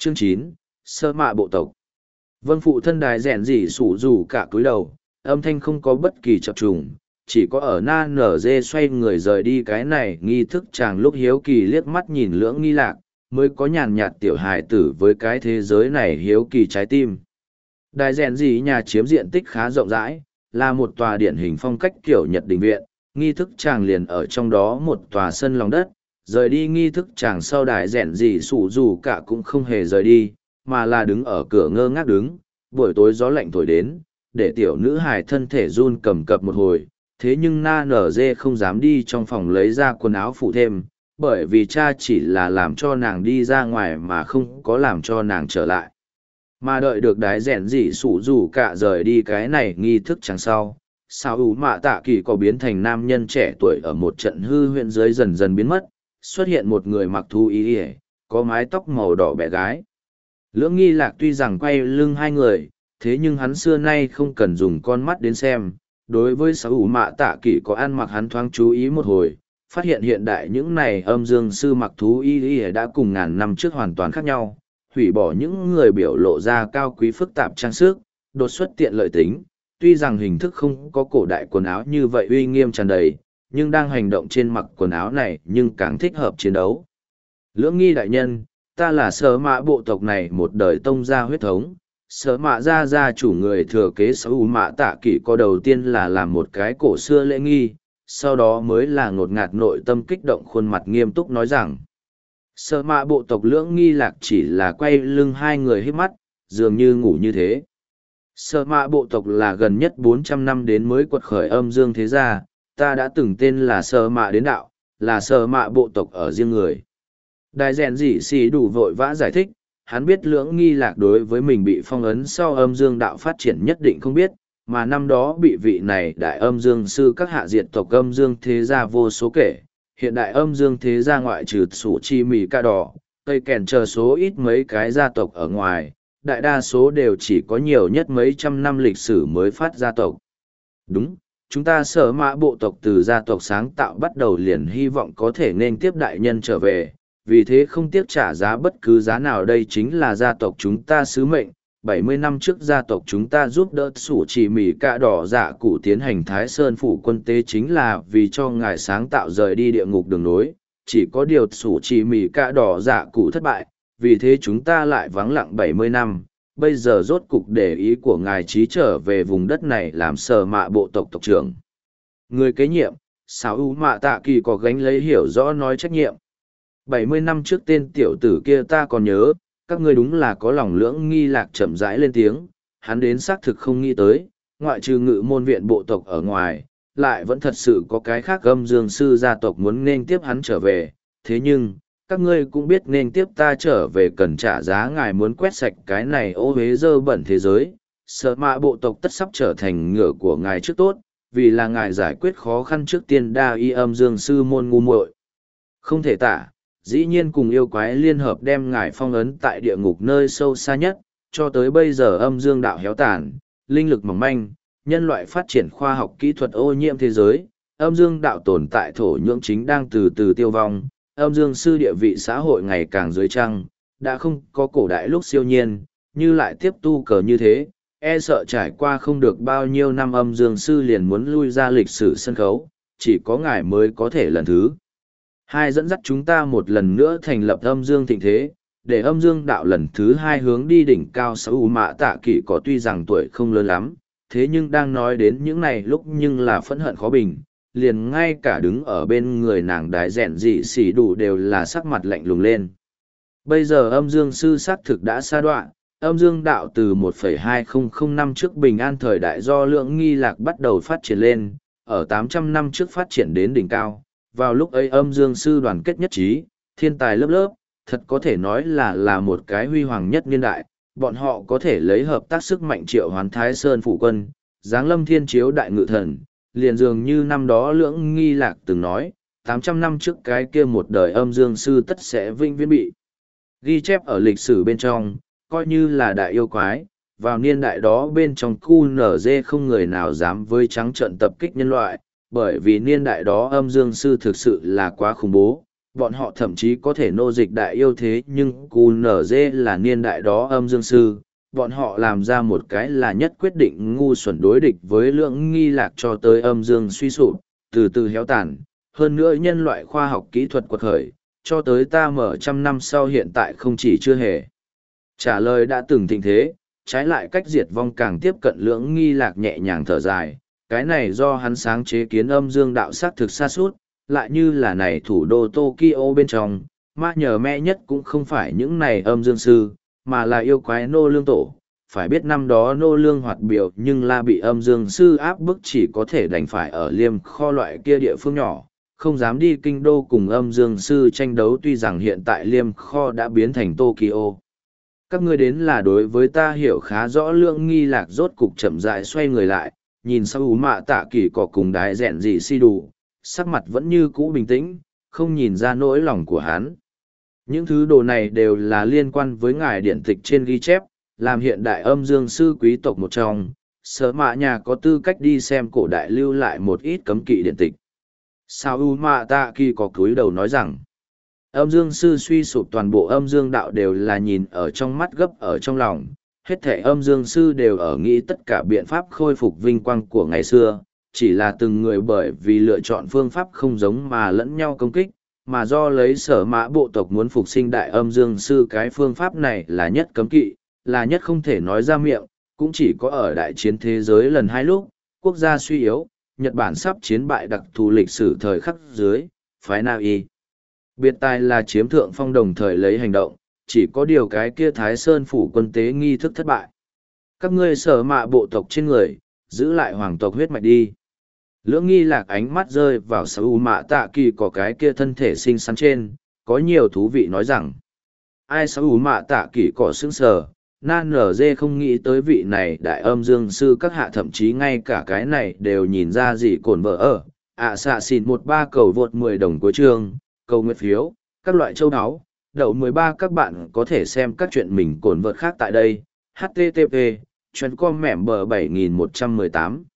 Chương 9, Sơ mạ bộ tộc. Vâng, phụ thân đài rèn gì sủ dù cả cúi đầu, âm thanh không có bất kỳ chập trùng, chỉ có ở na nở dê xoay người rời đi cái này nghi thức chàng lúc hiếu kỳ liếc mắt nhìn lưỡng nghi lạc, mới có nhàn nhạt tiểu hài tử với cái thế giới này hiếu kỳ trái tim. Đài rèn gì nhà chiếm diện tích khá rộng rãi, là một tòa điển hình phong cách kiểu Nhật đình viện, nghi thức chàng liền ở trong đó một tòa sân lòng đất, rời đi nghi thức chàng sau đài rèn gì sủ dù cả cũng không hề rời đi, mà là đứng ở cửa ngơ ngác đứng, buổi tối gió lạnh thổi đến, để tiểu nữ hài thân thể run cầm cập một hồi, thế nhưng na nở dê không dám đi trong phòng lấy ra quần áo phụ thêm, bởi vì cha chỉ là làm cho nàng đi ra ngoài mà không có làm cho nàng trở lại. Mà đợi được đái rèn dị sủ rủ cả rời đi cái này nghi thức chẳng sau, sao ủ mạ tạ kỳ có biến thành nam nhân trẻ tuổi ở một trận hư huyện dưới dần dần biến mất, xuất hiện một người mặc thú y ỉa, có mái tóc màu đỏ bé gái. Lưỡng nghi lạc tuy rằng quay lưng hai người, thế nhưng hắn xưa nay không cần dùng con mắt đến xem. Đối với sao ủ mạ tạ kỳ có ăn mặc hắn thoáng chú ý một hồi, phát hiện hiện đại những này âm dương sư mặc thú y đã cùng ngàn năm trước hoàn toàn khác nhau, hủy bỏ những người biểu lộ ra cao quý phức tạp trang sức, đột xuất tiện lợi tính. Tuy rằng hình thức không có cổ đại quần áo như vậy uy nghiêm tràn đầy, nhưng đang hành động trên mặc quần áo này nhưng càng thích hợp chiến đấu. Lưỡng nghi đại nhân, ta là sở mạ bộ tộc này một đời tông gia huyết thống. Sở mạ gia chủ người thừa kế sở mạ tạ kỷ có đầu tiên là làm một cái cổ xưa lễ nghi, sau đó mới là ngột ngạt nội tâm kích động khuôn mặt nghiêm túc nói rằng sở mạ bộ tộc lưỡng nghi lạc chỉ là quay lưng hai người hít mắt, dường như ngủ như thế. Sở mạ bộ tộc là gần nhất 400 năm đến mới quật khởi âm dương thế gia, ta đã từng tên là sở mạ đến đạo, là sở mạ bộ tộc ở riêng người. Đài rèn dị xì đủ vội vã giải thích, hắn biết lưỡng nghi lạc đối với mình bị phong ấn sau âm dương đạo phát triển nhất định không biết, mà năm đó bị vị này đại âm dương sư các hạ diệt tộc âm dương thế gia vô số kể. Hiện đại âm dương thế gia ngoại trừ sủ chi mì ca đỏ, cây kèn chờ số ít mấy cái gia tộc ở ngoài, đại đa số đều chỉ có nhiều nhất mấy trăm năm lịch sử mới phát gia tộc. Đúng, chúng ta sở mã bộ tộc từ gia tộc sáng tạo bắt đầu liền hy vọng có thể nên tiếp đại nhân trở về, vì thế không tiếc trả giá bất cứ giá nào, đây chính là gia tộc chúng ta sứ mệnh. 70 năm trước gia tộc chúng ta giúp đỡ sủ chỉ mì cạ đỏ dạ cụ tiến hành Thái Sơn phủ quân tế chính là vì cho ngài sáng tạo rời đi địa ngục đường nối, chỉ có điều sủ chỉ mì cạ đỏ dạ cụ thất bại, vì thế chúng ta lại vắng lặng 70 năm, bây giờ rốt cục để ý của ngài trí trở về vùng đất này làm sở mạ bộ tộc tộc trưởng. Người kế nhiệm, Sáo U Mạ Tạ Kỳ có gánh lấy hiểu rõ nói trách nhiệm. 70 năm trước tên tiểu tử kia ta còn nhớ, các ngươi đúng là có lòng lưỡng nghi lạc chậm rãi lên tiếng, hắn đến xác thực không nghĩ tới, ngoại trừ ngự môn viện bộ tộc ở ngoài, lại vẫn thật sự có cái khác âm dương sư gia tộc muốn nên tiếp hắn trở về, thế nhưng, các ngươi cũng biết nên tiếp ta trở về cần trả giá, ngài muốn quét sạch cái này ô uế dơ bẩn thế giới, sợ mạ bộ tộc tất sắp trở thành ngựa của ngài trước tốt, vì là ngài giải quyết khó khăn trước tiên đa y âm dương sư môn ngu muội. Không thể tả, dĩ nhiên cùng yêu quái liên hợp đem ngài phong ấn tại địa ngục nơi sâu xa nhất, cho tới bây giờ âm dương đạo héo tàn, linh lực mỏng manh, nhân loại phát triển khoa học kỹ thuật ô nhiễm thế giới, âm dương đạo tồn tại thổ nhưỡng chính đang từ từ tiêu vong, âm dương sư địa vị xã hội ngày càng dưới trăng, đã không có cổ đại lúc siêu nhiên, như lại tiếp tu cờ như thế, e sợ trải qua không được bao nhiêu năm âm dương sư liền muốn lui ra lịch sử sân khấu, chỉ có ngài mới có thể lần thứ hai dẫn dắt chúng ta một lần nữa thành lập âm dương thịnh thế, để âm dương đạo lần thứ hai hướng đi đỉnh cao. Sáu Mạ Tạ Kỷ có tuy rằng tuổi không lớn lắm, thế nhưng đang nói đến những này lúc nhưng là phẫn hận khó bình, liền ngay cả đứng ở bên người nàng đái rèn dị xỉ đủ đều là sắc mặt lạnh lùng lên. Bây giờ âm dương sư xác thực đã sa đoạn, âm dương đạo từ 1,2005 năm trước bình an thời đại do lượng nghi lạc bắt đầu phát triển lên, ở 800 năm trước phát triển đến đỉnh cao. Vào lúc ấy âm dương sư đoàn kết nhất trí, thiên tài lớp lớp, thật có thể nói là một cái huy hoàng nhất niên đại, bọn họ có thể lấy hợp tác sức mạnh triệu hoán Thái Sơn phủ quân, giáng lâm thiên chiếu đại ngự thần, liền dường như năm đó lưỡng nghi lạc từng nói, 800 năm trước cái kia một đời âm dương sư tất sẽ vinh viễn bị ghi chép ở lịch sử bên trong, coi như là đại yêu quái, vào niên đại đó bên trong QNZ không người nào dám với trắng trận tập kích nhân loại, bởi vì niên đại đó âm dương sư thực sự là quá khủng bố, bọn họ thậm chí có thể nô dịch đại yêu thế nhưng QNZ là niên đại đó âm dương sư, bọn họ làm ra một cái là nhất quyết định ngu xuẩn đối địch với Lưỡng Nghi Lạc cho tới âm dương suy sụp, từ từ héo tàn, hơn nữa nhân loại khoa học kỹ thuật quật khởi, cho tới ta mở trăm năm sau hiện tại không chỉ chưa hề. Trả lời đã từng thịnh thế, trái lại cách diệt vong càng tiếp cận Lưỡng Nghi Lạc nhẹ nhàng thở dài, cái này do hắn sáng chế kiến âm dương đạo sát thực xa suốt, lại như là này thủ đô Tokyo bên trong, ma nhờ mẹ nhất cũng không phải những này âm dương sư, mà là yêu quái nô lương tổ. Phải biết năm đó nô lương hoạt biểu nhưng la bị âm dương sư áp bức chỉ có thể đành phải ở liêm kho loại kia địa phương nhỏ, không dám đi kinh đô cùng âm dương sư tranh đấu tuy rằng hiện tại liêm kho đã biến thành Tokyo. Các ngươi đến là đối với ta hiểu khá rõ Lưỡng Nghi Lạc rốt cục chậm rãi xoay người lại, nhìn sau mạ tạ kỳ cỏ cùng đái rẹn gì si đủ, sắc mặt vẫn như cũ bình tĩnh, không nhìn ra nỗi lòng của hắn. Những thứ đồ này đều là liên quan với ngài điển tịch trên ghi chép, làm hiện đại âm dương sư quý tộc một trong, sở mạ nhà có tư cách đi xem cổ đại lưu lại một ít cấm kỵ điển tịch. Sao U Mạ Tạ Kỳ có cúi đầu nói rằng, âm dương sư suy sụp toàn bộ âm dương đạo đều là nhìn ở trong mắt gấp ở trong lòng, hết thể âm dương sư đều ở nghĩ tất cả biện pháp khôi phục vinh quang của ngày xưa, chỉ là từng người bởi vì lựa chọn phương pháp không giống mà lẫn nhau công kích, mà do lấy sở mã bộ tộc muốn phục sinh đại âm dương sư cái phương pháp này là nhất cấm kỵ, là nhất không thể nói ra miệng, cũng chỉ có ở đại chiến thế giới lần hai lúc, quốc gia suy yếu, Nhật Bản sắp chiến bại đặc thù lịch sử thời khắc dưới, phái Na Y. Biệt tài là chiếm thượng phong đồng thời lấy hành động, chỉ có điều cái kia Thái Sơn phủ quân tế nghi thức thất bại. Các ngươi sở mạ bộ tộc trên người, giữ lại hoàng tộc huyết mạch đi. Lưỡng Nghi Lạc ánh mắt rơi vào sở mạ tạ kỳ có cái kia thân thể xinh xắn trên, có nhiều thú vị nói rằng. Ai sở mạ tạ kỳ có sững sờ, nan nở dê không nghĩ tới vị này đại âm dương sư các hạ thậm chí ngay cả cái này đều nhìn ra gì cồn vợ ở. Xạ xỉn 13 cầu vượt 10 đồng cuối chương, cầu nguyện phiếu, các loại châu áo. Đậu 13 các bạn có thể xem các chuyện mình cồn vợt khác tại đây. HTTP, chuyên com mẻm bờ 7118.